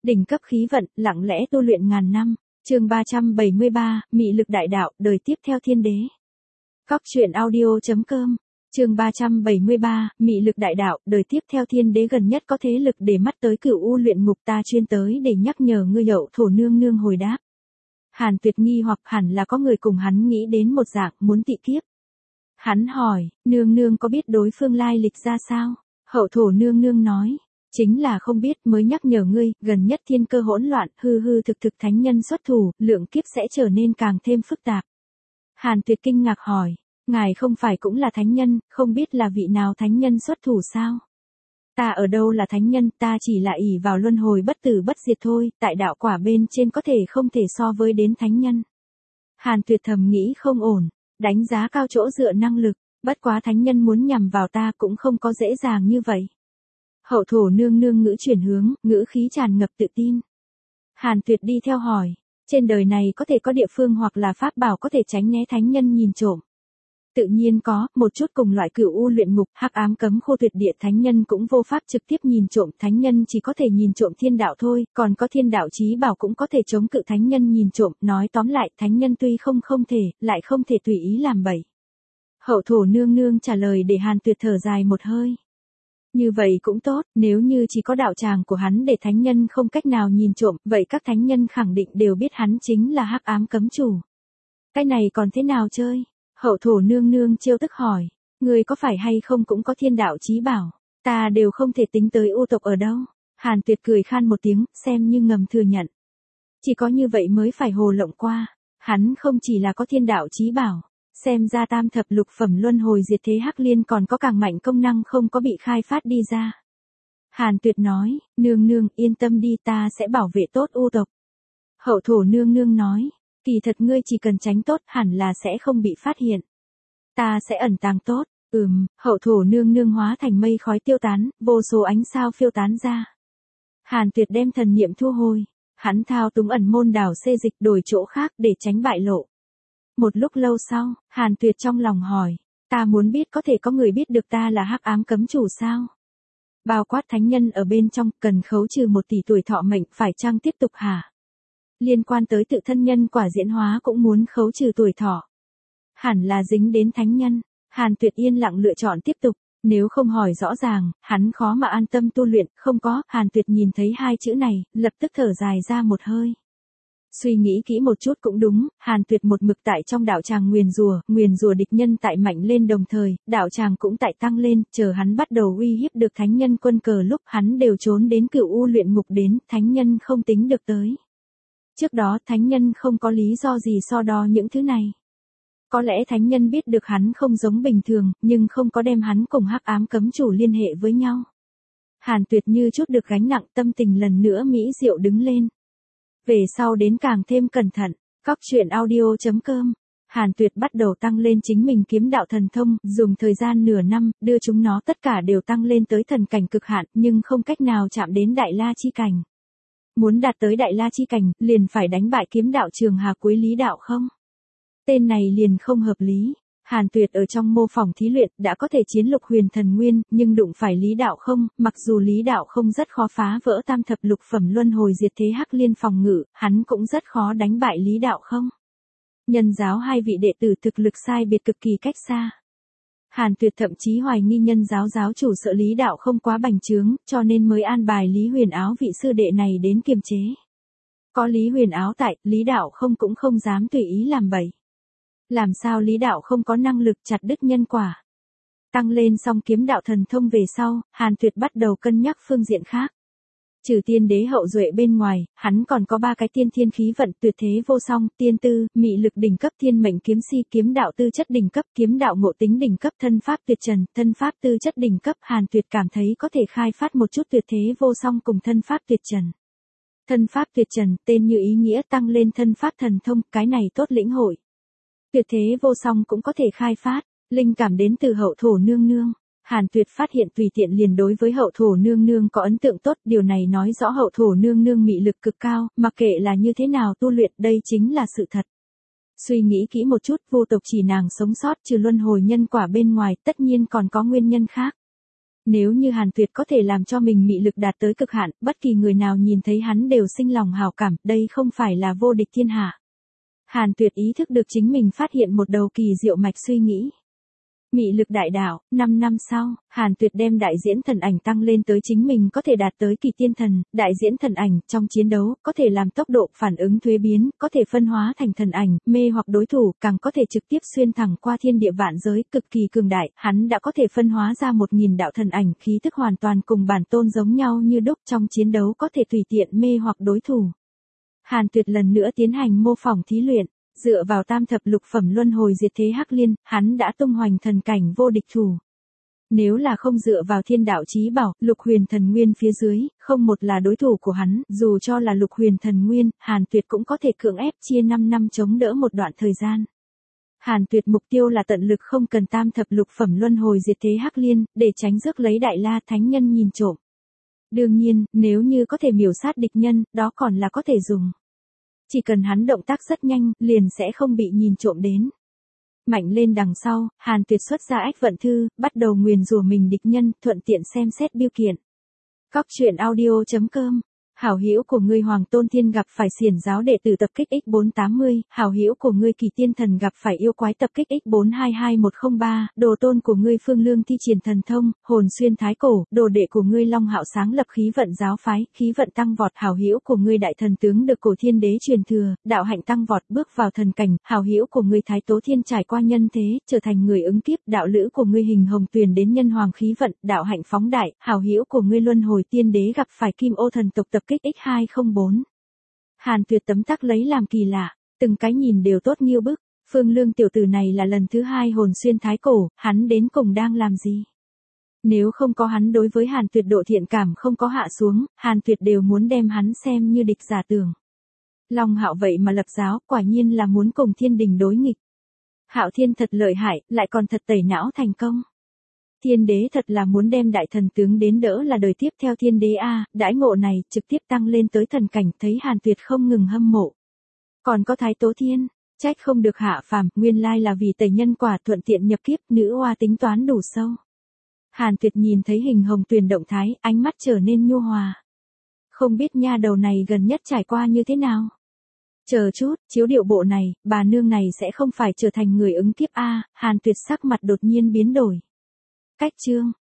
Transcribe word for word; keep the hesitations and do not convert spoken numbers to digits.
Đỉnh cấp khí vận, lặng lẽ tu luyện ngàn năm. Chương ba trăm bảy mươi ba, Mị lực đại đạo, đời tiếp theo thiên đế. Cóc truyện audio chấm com. Chương ba trăm bảy mươi ba, Mị lực đại đạo, đời tiếp theo thiên đế. Gần nhất có thế lực để mắt tới Cửu U luyện ngục, ta chuyên tới để nhắc nhở ngươi. Hậu thổ nương nương hồi đáp. Hàn Tuyệt nghi hoặc hẳn là có người cùng hắn nghĩ đến một dạng muốn tị kiếp. Hắn hỏi, nương nương có biết đối phương lai lịch ra sao? Hậu thổ nương nương nói, chính là không biết, mới nhắc nhở ngươi, gần nhất thiên cơ hỗn loạn, hư hư thực thực thánh nhân xuất thủ, lượng kiếp sẽ trở nên càng thêm phức tạp. Hàn Tuyệt kinh ngạc hỏi, ngài không phải cũng là thánh nhân, không biết là vị nào thánh nhân xuất thủ sao? Ta ở đâu là thánh nhân, ta chỉ là ỷ vào luân hồi bất tử bất diệt thôi, tại đạo quả bên trên có thể không thể so với đến thánh nhân. Hàn Tuyệt thầm nghĩ không ổn, đánh giá cao chỗ dựa năng lực, bất quá thánh nhân muốn nhằm vào ta cũng không có dễ dàng như vậy. Hậu thổ nương nương ngữ chuyển hướng, ngữ khí tràn ngập tự tin. Hàn Tuyệt đi theo hỏi, trên đời này có thể có địa phương hoặc là pháp bảo có thể tránh né thánh nhân nhìn trộm? Tự nhiên có, một chút cùng loại Cửu U luyện ngục, hắc ám cấm khô tuyệt địa thánh nhân cũng vô pháp trực tiếp nhìn trộm, thánh nhân chỉ có thể nhìn trộm thiên đạo thôi, còn có thiên đạo chí bảo cũng có thể chống cự thánh nhân nhìn trộm, nói tóm lại, thánh nhân tuy không không thể, lại không thể tùy ý làm bậy. Hậu thổ nương nương trả lời để Hàn Tuyệt thở dài một hơi. Như vậy cũng tốt, nếu như chỉ có đạo tràng của hắn để thánh nhân không cách nào nhìn trộm, vậy các thánh nhân khẳng định đều biết hắn chính là hắc ám cấm chủ. Cái này còn thế nào chơi? Hậu thổ nương nương trêu tức hỏi, người có phải hay không cũng có thiên đạo chí bảo, ta đều không thể tính tới u tộc ở đâu. Hàn Tuyệt cười khan một tiếng, xem như ngầm thừa nhận. Chỉ có như vậy mới phải hồ lộng qua, hắn không chỉ là có thiên đạo chí bảo, xem ra tam thập lục phẩm luân hồi diệt thế hắc liên còn có càng mạnh công năng không có bị khai phát đi ra. Hàn Tuyệt nói, nương nương yên tâm đi, ta sẽ bảo vệ tốt u tộc. Hậu thổ nương nương nói, kỳ thật ngươi chỉ cần tránh tốt hẳn là sẽ không bị phát hiện. Ta sẽ ẩn tàng tốt, ừm, hậu thổ nương nương hóa thành mây khói tiêu tán, vô số ánh sao phiêu tán ra. Hàn Tuyệt đem thần niệm thu hồi, hắn thao túng ẩn môn đảo xê dịch đổi chỗ khác để tránh bại lộ. Một lúc lâu sau, Hàn Tuyệt trong lòng hỏi, ta muốn biết có thể có người biết được ta là hắc ám cấm chủ sao? Bao quát thánh nhân ở bên trong, cần khấu trừ một tỷ tuổi thọ mệnh, phải chăng tiếp tục hả? Liên quan tới tự thân nhân quả diễn hóa cũng muốn khấu trừ tuổi thọ. Hẳn là dính đến thánh nhân. Hàn Tuyệt yên lặng lựa chọn tiếp tục, nếu không hỏi rõ ràng, hắn khó mà an tâm tu luyện, không có. Hàn Tuyệt nhìn thấy hai chữ này, lập tức thở dài ra một hơi. Suy nghĩ kỹ một chút cũng đúng, Hàn Tuyệt một mực tại trong đạo tràng nguyền rủa, nguyền rủa địch nhân tại mạnh lên đồng thời, đạo tràng cũng tại tăng lên, chờ hắn bắt đầu uy hiếp được thánh nhân quân cờ lúc hắn đều trốn đến Cửu U luyện ngục đến, thánh nhân không tính được tới. Trước đó thánh nhân không có lý do gì so đo những thứ này. Có lẽ thánh nhân biết được hắn không giống bình thường, nhưng không có đem hắn cùng hắc ám cấm chủ liên hệ với nhau. Hàn Tuyệt như chút được gánh nặng, tâm tình lần nữa mỹ diệu đứng lên. Về sau đến càng thêm cẩn thận, cóc truyện audio chấm com. Hàn Tuyệt bắt đầu tăng lên chính mình kiếm đạo thần thông, dùng thời gian nửa năm, đưa chúng nó tất cả đều tăng lên tới thần cảnh cực hạn, nhưng không cách nào chạm đến đại la chi cảnh. Muốn đạt tới đại la chi cảnh, liền phải đánh bại kiếm đạo Trường Hà cuối Lý Đạo Không. Tên này liền không hợp lý. Hàn Tuyệt ở trong mô phỏng thí luyện đã có thể chiến lục huyền thần nguyên, nhưng đụng phải Lý Đạo Không, mặc dù Lý Đạo Không rất khó phá vỡ tam thập lục phẩm luân hồi diệt thế hắc liên phòng ngự, hắn cũng rất khó đánh bại Lý Đạo Không. Nhân giáo hai vị đệ tử thực lực sai biệt cực kỳ cách xa. Hàn Tuyệt thậm chí hoài nghi nhân giáo giáo chủ sợ Lý Đạo Không quá bành trướng, cho nên mới an bài Lý Huyền Áo vị sư đệ này đến kiềm chế. Có Lý Huyền Áo tại, Lý Đạo Không cũng không dám tùy ý làm bậy. Làm sao Lý Đạo Không có năng lực chặt đứt nhân quả? Tăng lên xong kiếm đạo thần thông về sau, Hàn Tuyệt bắt đầu cân nhắc phương diện khác. Trừ tiên đế hậu duệ bên ngoài, hắn còn có ba cái tiên thiên khí vận tuyệt thế vô song, tiên tư, mị lực đỉnh cấp, thiên mệnh kiếm si, kiếm đạo tư chất đỉnh cấp, kiếm đạo ngộ tính đỉnh cấp, thân pháp tuyệt trần, thân pháp tư chất đỉnh cấp. Hàn Tuyệt cảm thấy có thể khai phát một chút tuyệt thế vô song cùng thân pháp tuyệt trần. Thân pháp tuyệt trần, tên như ý nghĩa tăng lên thân pháp thần thông, cái này tốt lĩnh hội. Tuyệt thế vô song cũng có thể khai phát, linh cảm đến từ hậu thổ nương nương. Hàn Tuyệt phát hiện tùy tiện liền đối với hậu thổ nương nương có ấn tượng tốt, điều này nói rõ hậu thổ nương nương mị lực cực cao, mặc kệ là như thế nào tu luyện, đây chính là sự thật. Suy nghĩ kỹ một chút, vô tộc chỉ nàng sống sót trừ luân hồi nhân quả bên ngoài, tất nhiên còn có nguyên nhân khác. Nếu như Hàn Tuyệt có thể làm cho mình mị lực đạt tới cực hạn, bất kỳ người nào nhìn thấy hắn đều sinh lòng hảo cảm, đây không phải là vô địch thiên hạ. Hàn Tuyệt ý thức được chính mình phát hiện một đầu kỳ diệu mạch suy nghĩ. Mị lực đại đạo, năm năm sau, Hàn Tuyệt đem đại diễn thần ảnh tăng lên tới chính mình có thể đạt tới kỳ tiên thần, đại diễn thần ảnh, trong chiến đấu, có thể làm tốc độ phản ứng thuế biến, có thể phân hóa thành thần ảnh, mê hoặc đối thủ, càng có thể trực tiếp xuyên thẳng qua thiên địa vạn giới, cực kỳ cường đại, hắn đã có thể phân hóa ra một nghìn đạo thần ảnh, khí thức hoàn toàn cùng bản tôn giống nhau như đúc, trong chiến đấu có thể tùy tiện mê hoặc đối thủ. Hàn Tuyệt lần nữa tiến hành mô phỏng thí luyện. Dựa vào tam thập lục phẩm luân hồi diệt thế hắc liên, hắn đã tung hoành thần cảnh vô địch thủ. Nếu là không dựa vào thiên đạo chí bảo, lục huyền thần nguyên phía dưới, không một là đối thủ của hắn, dù cho là lục huyền thần nguyên, Hàn Tuyệt cũng có thể cưỡng ép chia năm năm chống đỡ một đoạn thời gian. Hàn Tuyệt mục tiêu là tận lực không cần tam thập lục phẩm luân hồi diệt thế hắc liên, để tránh rước lấy đại la thánh nhân nhìn trộm. Đương nhiên, nếu như có thể miểu sát địch nhân, đó còn là có thể dùng. Chỉ cần hắn động tác rất nhanh, liền sẽ không bị nhìn trộm đến. Mạnh lên đằng sau, Hàn Tuyệt xuất ra ách vận thư, bắt đầu nguyền rủa mình địch nhân, thuận tiện xem xét biêu kiện. Cóc truyện audio chấm com. Hảo hữu của ngươi Hoàng Tôn Thiên gặp phải xiển giáo đệ tử tập kích x bốn tám mươi, hảo hữu của ngươi Kỳ Tiên Thần gặp phải yêu quái tập kích x bốn hai hai một không ba, đồ tôn của ngươi Phương Lương thi triển thần thông, hồn xuyên thái cổ, đồ đệ của ngươi Long Hạo sáng lập khí vận giáo phái, khí vận tăng vọt, hảo hữu của ngươi Đại Thần tướng được Cổ Thiên Đế truyền thừa, đạo hạnh tăng vọt, bước vào thần cảnh, hảo hữu của ngươi Thái Tố Thiên trải qua nhân thế, trở thành người ứng kiếp, đạo lữ của ngươi Hình Hồng Tuyền đến nhân hoàng khí vận, đạo hạnh phóng đại, hảo hữu của ngươi Luân Hồi Tiên Đế gặp phải Kim Ô thần tộc tập kích x hai không bốn. Hàn Tuyệt tấm tắc lấy làm kỳ lạ, từng cái nhìn đều tốt nghiêu bức, Phương Lương tiểu tử này là lần thứ hai hồn xuyên thái cổ, hắn đến cùng đang làm gì? Nếu không có hắn đối với Hàn Tuyệt độ thiện cảm không có hạ xuống, Hàn Tuyệt đều muốn đem hắn xem như địch giả tưởng. Long Hạo vậy mà lập giáo, quả nhiên là muốn cùng thiên đình đối nghịch. Hạo Thiên thật lợi hại, lại còn thật tẩy não thành công. Thiên đế thật là muốn đem đại thần tướng đến đỡ là đời tiếp theo thiên đế a, đãi ngộ này trực tiếp tăng lên tới thần cảnh, thấy Hàn Tuyệt không ngừng hâm mộ. Còn có Thái Tố Thiên, trách không được hạ phàm, nguyên lai là vì tẩy nhân quả thuận tiện nhập kiếp, nữ oa tính toán đủ sâu. Hàn Tuyệt nhìn thấy Hình Hồng Tuyền động thái, ánh mắt trở nên nhu hòa. Không biết nha đầu này gần nhất trải qua như thế nào? Chờ chút, chiếu điệu bộ này, bà nương này sẽ không phải trở thành người ứng kiếp a, Hàn Tuyệt sắc mặt đột nhiên biến đổi. Cách chương